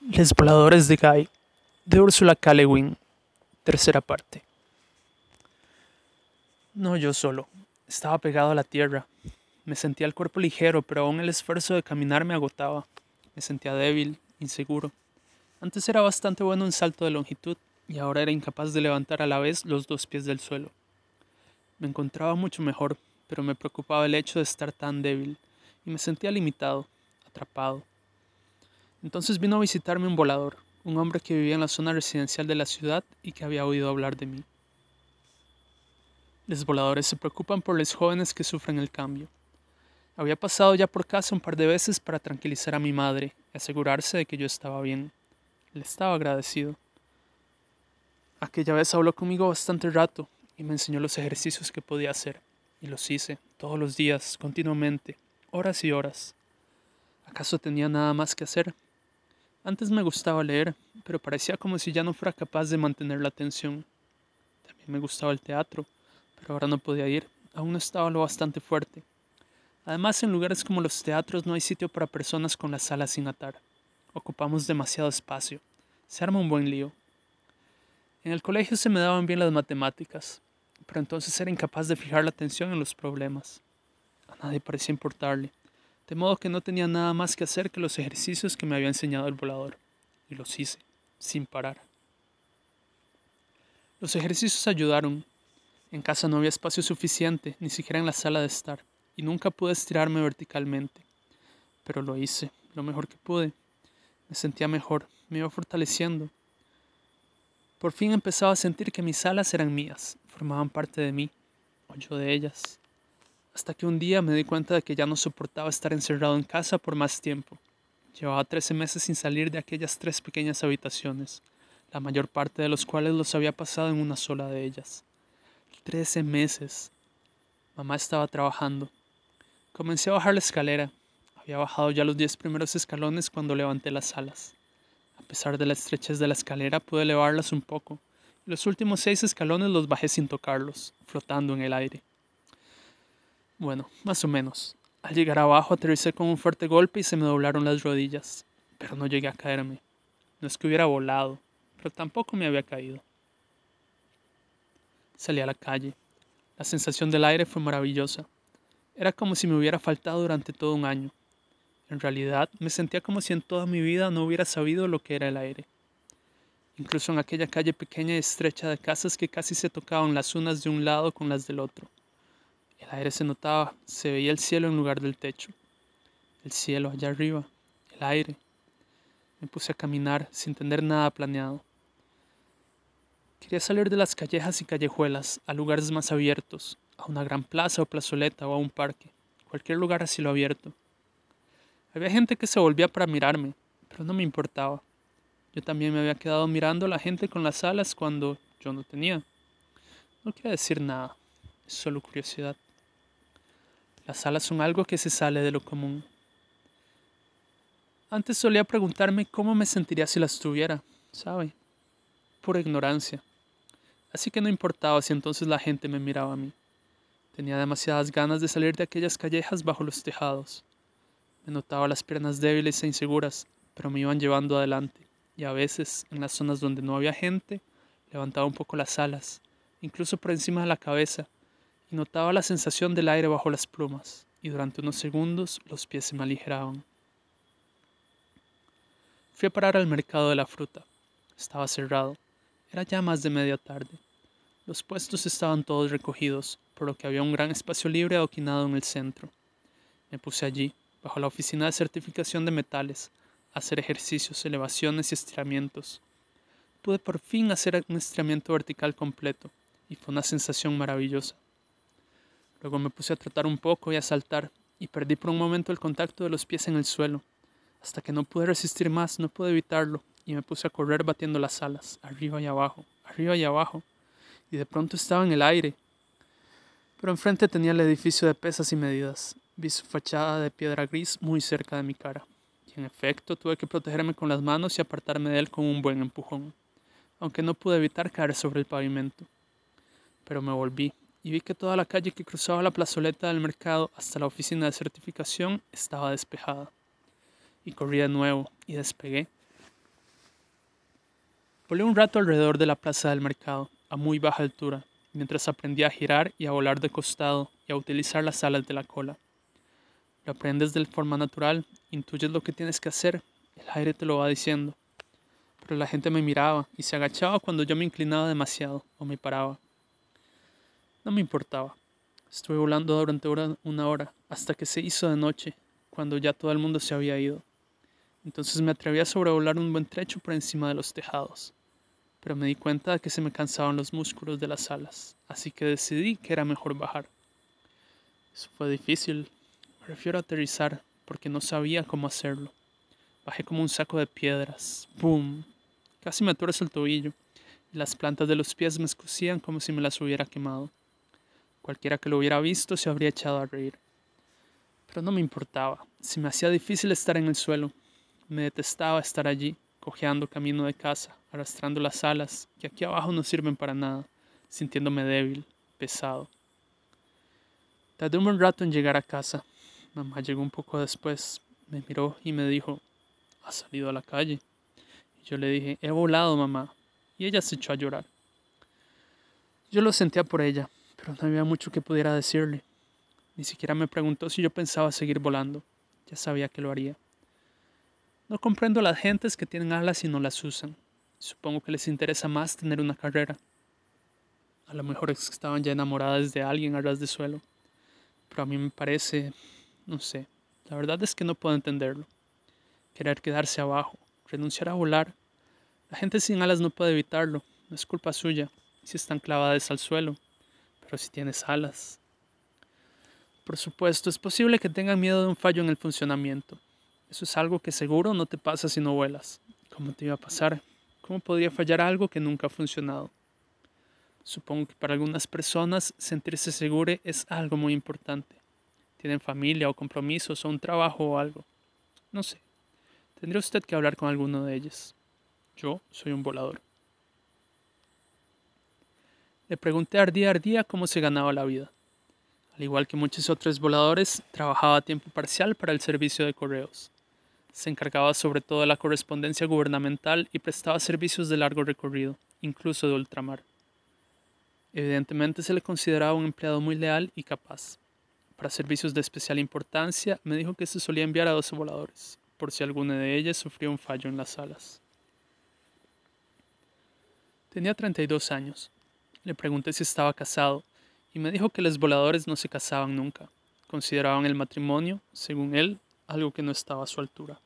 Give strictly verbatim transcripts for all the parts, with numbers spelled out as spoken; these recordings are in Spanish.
Les voladores de Guy, de Ursula K. Le Guin, tercera parte. No yo solo, estaba pegado a la tierra. Me sentía el cuerpo ligero, pero aún el esfuerzo de caminar me agotaba. Me sentía débil, inseguro. Antes era bastante bueno en salto de longitud, y ahora era incapaz de levantar a la vez los dos pies del suelo. Me encontraba mucho mejor, pero me preocupaba el hecho de estar tan débil, y me sentía limitado, atrapado. Entonces vino a visitarme un volador, un hombre que vivía en la zona residencial de la ciudad y que había oído hablar de mí. Los voladores se preocupan por los jóvenes que sufren el cambio. Había pasado ya por casa un par de veces para tranquilizar a mi madre y asegurarse de que yo estaba bien. Le estaba agradecido. Aquella vez habló conmigo bastante rato y me enseñó los ejercicios que podía hacer. Y los hice, todos los días, continuamente, horas y horas. ¿Acaso tenía nada más que hacer? Antes me gustaba leer, pero parecía como si ya no fuera capaz de mantener la atención. También me gustaba el teatro, pero ahora no podía ir, aún no estaba lo bastante fuerte. Además, en lugares como los teatros no hay sitio para personas con las alas sin atar. Ocupamos demasiado espacio. Se arma un buen lío. En el colegio se me daban bien las matemáticas, pero entonces era incapaz de fijar la atención en los problemas. A nadie parecía importarle, de modo que no tenía nada más que hacer que los ejercicios que me había enseñado el volador, y los hice, sin parar. Los ejercicios ayudaron. En casa no había espacio suficiente, ni siquiera en la sala de estar, y nunca pude estirarme verticalmente. Pero lo hice, lo mejor que pude. Me sentía mejor, me iba fortaleciendo. Por fin empezaba a sentir que mis alas eran mías, formaban parte de mí, o yo de ellas. Hasta que un día me di cuenta de que ya no soportaba estar encerrado en casa por más tiempo. Llevaba trece meses sin salir de aquellas tres pequeñas habitaciones, la mayor parte de los cuales los había pasado en una sola de ellas. Trece meses. Mamá estaba trabajando. Comencé a bajar la escalera. Había bajado ya los diez primeros escalones cuando levanté las alas. A pesar de la estrechez de la escalera, pude elevarlas un poco. Y los últimos seis escalones los bajé sin tocarlos, flotando en el aire. Bueno, más o menos. Al llegar abajo aterricé con un fuerte golpe y se me doblaron las rodillas. Pero no llegué a caerme. No es que hubiera volado, pero tampoco me había caído. Salí a la calle. La sensación del aire fue maravillosa. Era como si me hubiera faltado durante todo un año. En realidad, me sentía como si en toda mi vida no hubiera sabido lo que era el aire. Incluso en aquella calle pequeña y estrecha de casas que casi se tocaban las unas de un lado con las del otro. El aire se notaba, se veía el cielo en lugar del techo. El cielo allá arriba, el aire. Me puse a caminar sin tener nada planeado. Quería salir de las callejas y callejuelas a lugares más abiertos, a una gran plaza o plazoleta o a un parque, cualquier lugar a cielo abierto. Había gente que se volvía para mirarme, pero no me importaba. Yo también me había quedado mirando a la gente con las alas cuando yo no tenía. No quiere decir nada, es solo curiosidad. Las alas son algo que se sale de lo común. Antes solía preguntarme cómo me sentiría si las tuviera, ¿sabe? Pura ignorancia. Así que no importaba si entonces la gente me miraba a mí. Tenía demasiadas ganas de salir de aquellas callejas bajo los tejados. Me notaba las piernas débiles e inseguras, pero me iban llevando adelante, y a veces, en las zonas donde no había gente, levantaba un poco las alas, incluso por encima de la cabeza, y notaba la sensación del aire bajo las plumas, y durante unos segundos los pies se me aligeraban. Fui a parar al mercado de la fruta. Estaba cerrado. Era ya más de media tarde. Los puestos estaban todos recogidos, por lo que había un gran espacio libre adoquinado en el centro. Me puse allí, bajo la oficina de certificación de metales, a hacer ejercicios, elevaciones y estiramientos. Pude por fin hacer un estiramiento vertical completo, y fue una sensación maravillosa. Luego me puse a trotar un poco y a saltar, y perdí por un momento el contacto de los pies en el suelo. Hasta que no pude resistir más, no pude evitarlo, y me puse a correr batiendo las alas, arriba y abajo, arriba y abajo, y de pronto estaba en el aire. Pero enfrente tenía el edificio de pesas y medidas. Vi su fachada de piedra gris muy cerca de mi cara, y en efecto tuve que protegerme con las manos y apartarme de él con un buen empujón, aunque no pude evitar caer sobre el pavimento. Pero me volví, y vi que toda la calle que cruzaba la plazoleta del mercado hasta la oficina de certificación estaba despejada. Y corrí de nuevo, y despegué. Volé un rato alrededor de la plaza del mercado, a muy baja altura, mientras aprendía a girar y a volar de costado y a utilizar las alas de la cola. Lo aprendes de forma natural, intuyes lo que tienes que hacer, el aire te lo va diciendo. Pero la gente me miraba y se agachaba cuando yo me inclinaba demasiado o me paraba. No me importaba. Estuve volando durante una hora, hasta que se hizo de noche, cuando ya todo el mundo se había ido. Entonces me atreví a sobrevolar un buen trecho por encima de los tejados. Pero me di cuenta de que se me cansaban los músculos de las alas, así que decidí que era mejor bajar. Eso fue difícil. Prefiero aterrizar porque no sabía cómo hacerlo. Bajé como un saco de piedras. ¡Boom! Casi me tuerzo el tobillo, y las plantas de los pies me escocían como si me las hubiera quemado. Cualquiera que lo hubiera visto se habría echado a reír. Pero no me importaba. Se me hacía difícil estar en el suelo. Me detestaba estar allí, cojeando camino de casa, arrastrando las alas, que aquí abajo no sirven para nada, sintiéndome débil, pesado. Tardé un buen rato en llegar a casa. Mamá llegó un poco después, me miró y me dijo, ¿has salido a la calle? Y yo le dije, he volado, mamá. Y ella se echó a llorar. Yo lo sentía por ella, pero no había mucho que pudiera decirle. Ni siquiera me preguntó si yo pensaba seguir volando. Ya sabía que lo haría. No comprendo a las gentes que tienen alas y no las usan. Supongo que les interesa más tener una carrera. A lo mejor es que estaban ya enamoradas de alguien a ras de suelo. Pero a mí me parece, no sé, la verdad es que no puedo entenderlo. Querer quedarse abajo, renunciar a volar. La gente sin alas no puede evitarlo, no es culpa suya, si están clavadas al suelo. Pero si tienes alas. Por supuesto, es posible que tengan miedo de un fallo en el funcionamiento. Eso es algo que seguro no te pasa si no vuelas. ¿Cómo te iba a pasar? ¿Cómo podría fallar algo que nunca ha funcionado? Supongo que para algunas personas sentirse seguro es algo muy importante. Tienen familia o compromisos o un trabajo o algo. No sé. Tendría usted que hablar con alguno de ellos. Yo soy un volador. Le pregunté ardía ardía cómo se ganaba la vida. Al igual que muchos otros voladores, trabajaba a tiempo parcial para el servicio de correos. Se encargaba sobre todo de la correspondencia gubernamental y prestaba servicios de largo recorrido, incluso de ultramar. Evidentemente se le consideraba un empleado muy leal y capaz. Para servicios de especial importancia, me dijo que se solía enviar a doce voladores, por si alguna de ellas sufría un fallo en las alas. Tenía treinta y dos años. Le pregunté si estaba casado, y me dijo que los voladores no se casaban nunca. Consideraban el matrimonio, según él, algo que no estaba a su altura.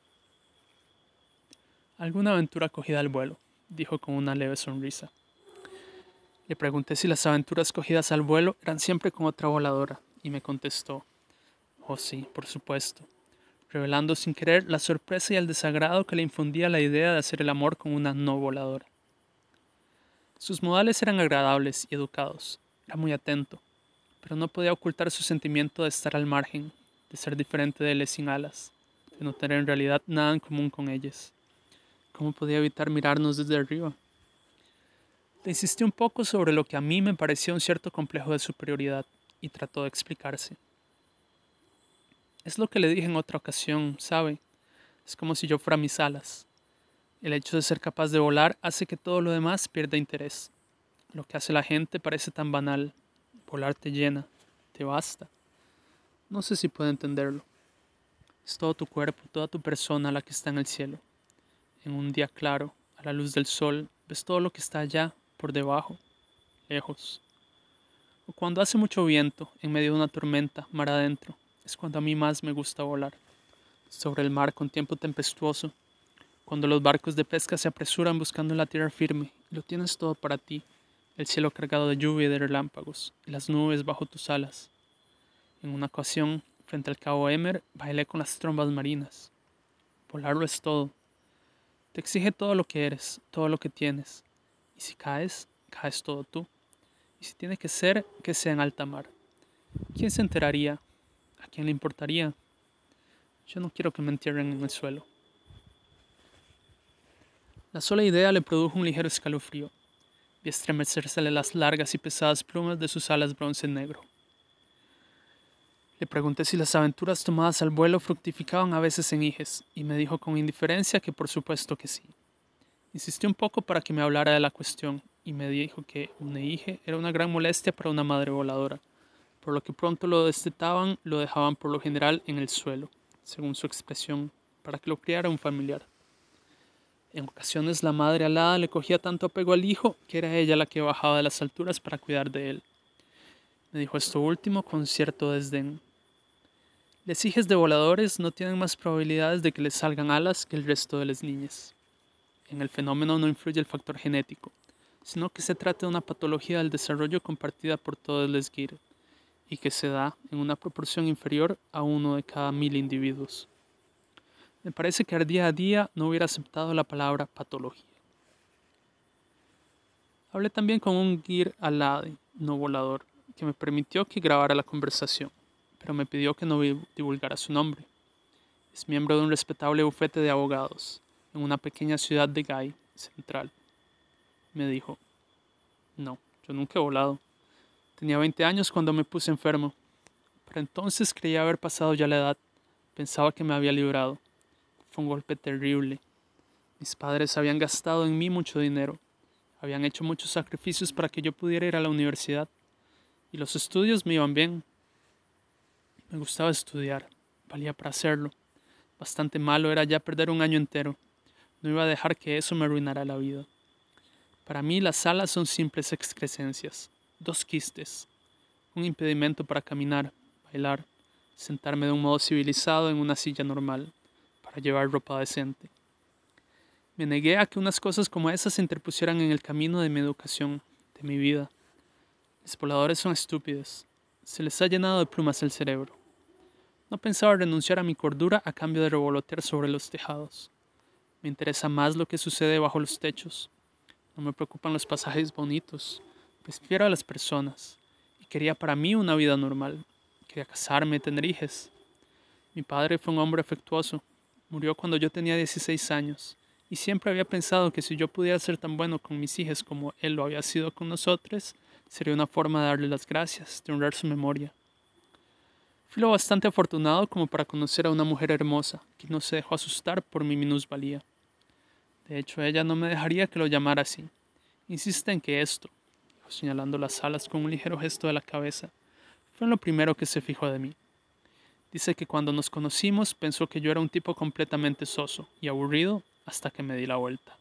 Alguna aventura cogida al vuelo, dijo con una leve sonrisa. Le pregunté si las aventuras cogidas al vuelo eran siempre con otra voladora, y me contestó, oh sí, por supuesto, revelando sin querer la sorpresa y el desagrado que le infundía la idea de hacer el amor con una no voladora. Sus modales eran agradables y educados, era muy atento, pero no podía ocultar su sentimiento de estar al margen, de ser diferente de él sin alas, de no tener en realidad nada en común con ellas. ¿Cómo podía evitar mirarnos desde arriba? Le insistí un poco sobre lo que a mí me parecía un cierto complejo de superioridad, y trató de explicarse. Es lo que le dije en otra ocasión, ¿sabe? Es como si yo fuera mis alas. El hecho de ser capaz de volar hace que todo lo demás pierda interés. Lo que hace la gente parece tan banal. Volar te llena, te basta. No sé si puedo entenderlo. Es todo tu cuerpo, toda tu persona la que está en el cielo. En un día claro, a la luz del sol, ves todo lo que está allá, por debajo, lejos. O cuando hace mucho viento, en medio de una tormenta, mar adentro, es cuando a mí más me gusta volar. Sobre el mar con tiempo tempestuoso, cuando los barcos de pesca se apresuran buscando la tierra firme, y lo tienes todo para ti, el cielo cargado de lluvia y de relámpagos, y las nubes bajo tus alas. En una ocasión, frente al cabo Emer, bailé con las trombas marinas. Volarlo es todo. Te exige todo lo que eres, todo lo que tienes. Y si caes, caes todo tú. Y si tiene que ser, que sea en alta mar. ¿Quién se enteraría? ¿A quién le importaría? Yo no quiero que me entierren en el suelo. La sola idea le produjo un ligero escalofrío. Vi estremecérsele las largas y pesadas plumas de sus alas bronce negro. Le pregunté si las aventuras tomadas al vuelo fructificaban a veces en hijes, y me dijo con indiferencia que por supuesto que sí. Insistí un poco para que me hablara de la cuestión y me dijo que un hije era una gran molestia para una madre voladora, por lo que pronto lo destetaban, lo dejaban por lo general en el suelo, según su expresión, para que lo criara un familiar. En ocasiones la madre alada le cogía tanto apego al hijo que era ella la que bajaba de las alturas para cuidar de él. Me dijo esto último con cierto desdén. Los hijos de voladores no tienen más probabilidades de que les salgan alas que el resto de las niñas. En el fenómeno no influye el factor genético, sino que se trata de una patología del desarrollo compartida por todos los guir y que se da en una proporción inferior a uno de cada mil individuos. Me parece que día a día no hubiera aceptado la palabra patología. Hablé también con un guir alade, no volador, que me permitió que grabara la conversación, pero me pidió que no divulgara su nombre. Es miembro de un respetable bufete de abogados, en una pequeña ciudad de Gai, central. Me dijo, no, yo nunca he volado. Tenía veinte años cuando me puse enfermo. Pero entonces creía haber pasado ya la edad. Pensaba que me había librado. Fue un golpe terrible. Mis padres habían gastado en mí mucho dinero. Habían hecho muchos sacrificios para que yo pudiera ir a la universidad. Y los estudios me iban bien. Me gustaba estudiar. Valía para hacerlo. Bastante malo era ya perder un año entero. No iba a dejar que eso me arruinara la vida. Para mí las alas son simples excrescencias. Dos quistes. Un impedimento para caminar, bailar, sentarme de un modo civilizado en una silla normal, para llevar ropa decente. Me negué a que unas cosas como esas se interpusieran en el camino de mi educación, de mi vida. Los voladores son estúpidos. Se les ha llenado de plumas el cerebro. No pensaba renunciar a mi cordura a cambio de revolotear sobre los tejados. Me interesa más lo que sucede bajo los techos. No me preocupan los pasajes bonitos. Prefiero a las personas. Y quería para mí una vida normal. Quería casarme, tener hijos. Mi padre fue un hombre afectuoso. Murió cuando yo tenía dieciséis años. Y siempre había pensado que si yo pudiera ser tan bueno con mis hijos como él lo había sido con nosotros, sería una forma de darle las gracias, de honrar su memoria. Fui lo bastante afortunado como para conocer a una mujer hermosa, que no se dejó asustar por mi minusvalía. De hecho, ella no me dejaría que lo llamara así. Insiste en que esto, dijo señalando las alas con un ligero gesto de la cabeza, fue lo primero que se fijó de mí. Dice que cuando nos conocimos pensó que yo era un tipo completamente soso y aburrido hasta que me di la vuelta.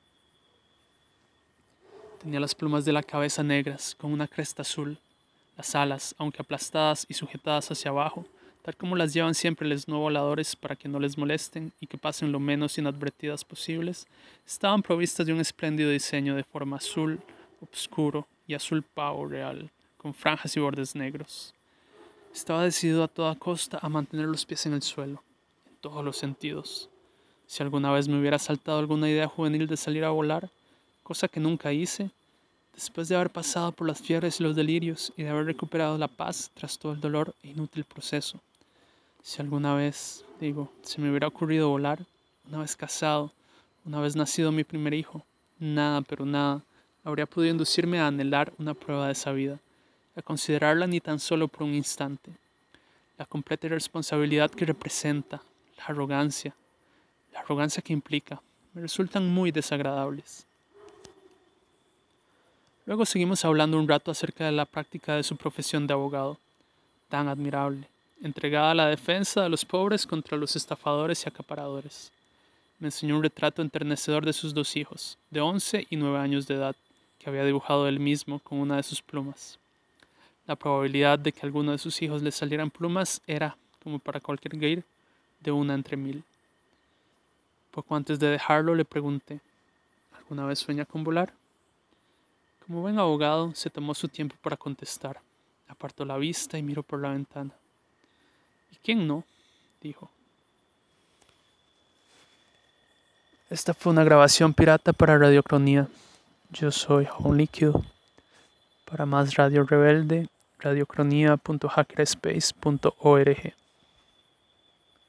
Tenía las plumas de la cabeza negras, con una cresta azul. Las alas, aunque aplastadas y sujetadas hacia abajo, tal como las llevan siempre los no voladores para que no les molesten y que pasen lo menos inadvertidas posibles, estaban provistas de un espléndido diseño de forma azul, oscuro y azul pavo real, con franjas y bordes negros. Estaba decidido a toda costa a mantener los pies en el suelo, en todos los sentidos. Si alguna vez me hubiera saltado alguna idea juvenil de salir a volar, cosa que nunca hice, después de haber pasado por las fiebres y los delirios y de haber recuperado la paz tras todo el dolor e inútil proceso. Si alguna vez, digo, se me hubiera ocurrido volar, una vez casado, una vez nacido mi primer hijo, nada, pero nada, habría podido inducirme a anhelar una prueba de esa vida, a considerarla ni tan solo por un instante. La completa irresponsabilidad que representa, la arrogancia, la arrogancia que implica, me resultan muy desagradables. Luego seguimos hablando un rato acerca de la práctica de su profesión de abogado, tan admirable, entregada a la defensa de los pobres contra los estafadores y acaparadores. Me enseñó un retrato enternecedor de sus dos hijos, de once y nueve años de edad, que había dibujado él mismo con una de sus plumas. La probabilidad de que a alguno de sus hijos le salieran plumas era, como para cualquier guir, de una entre mil. Poco antes de dejarlo le pregunté, ¿alguna vez sueña con volar? Como buen abogado, se tomó su tiempo para contestar. Apartó la vista y miró por la ventana. ¿Y quién no?, dijo. Esta fue una grabación pirata para Radiocronía. Yo soy Only Q. Para más Radio Rebelde, radiocronía punto hackerspace punto org.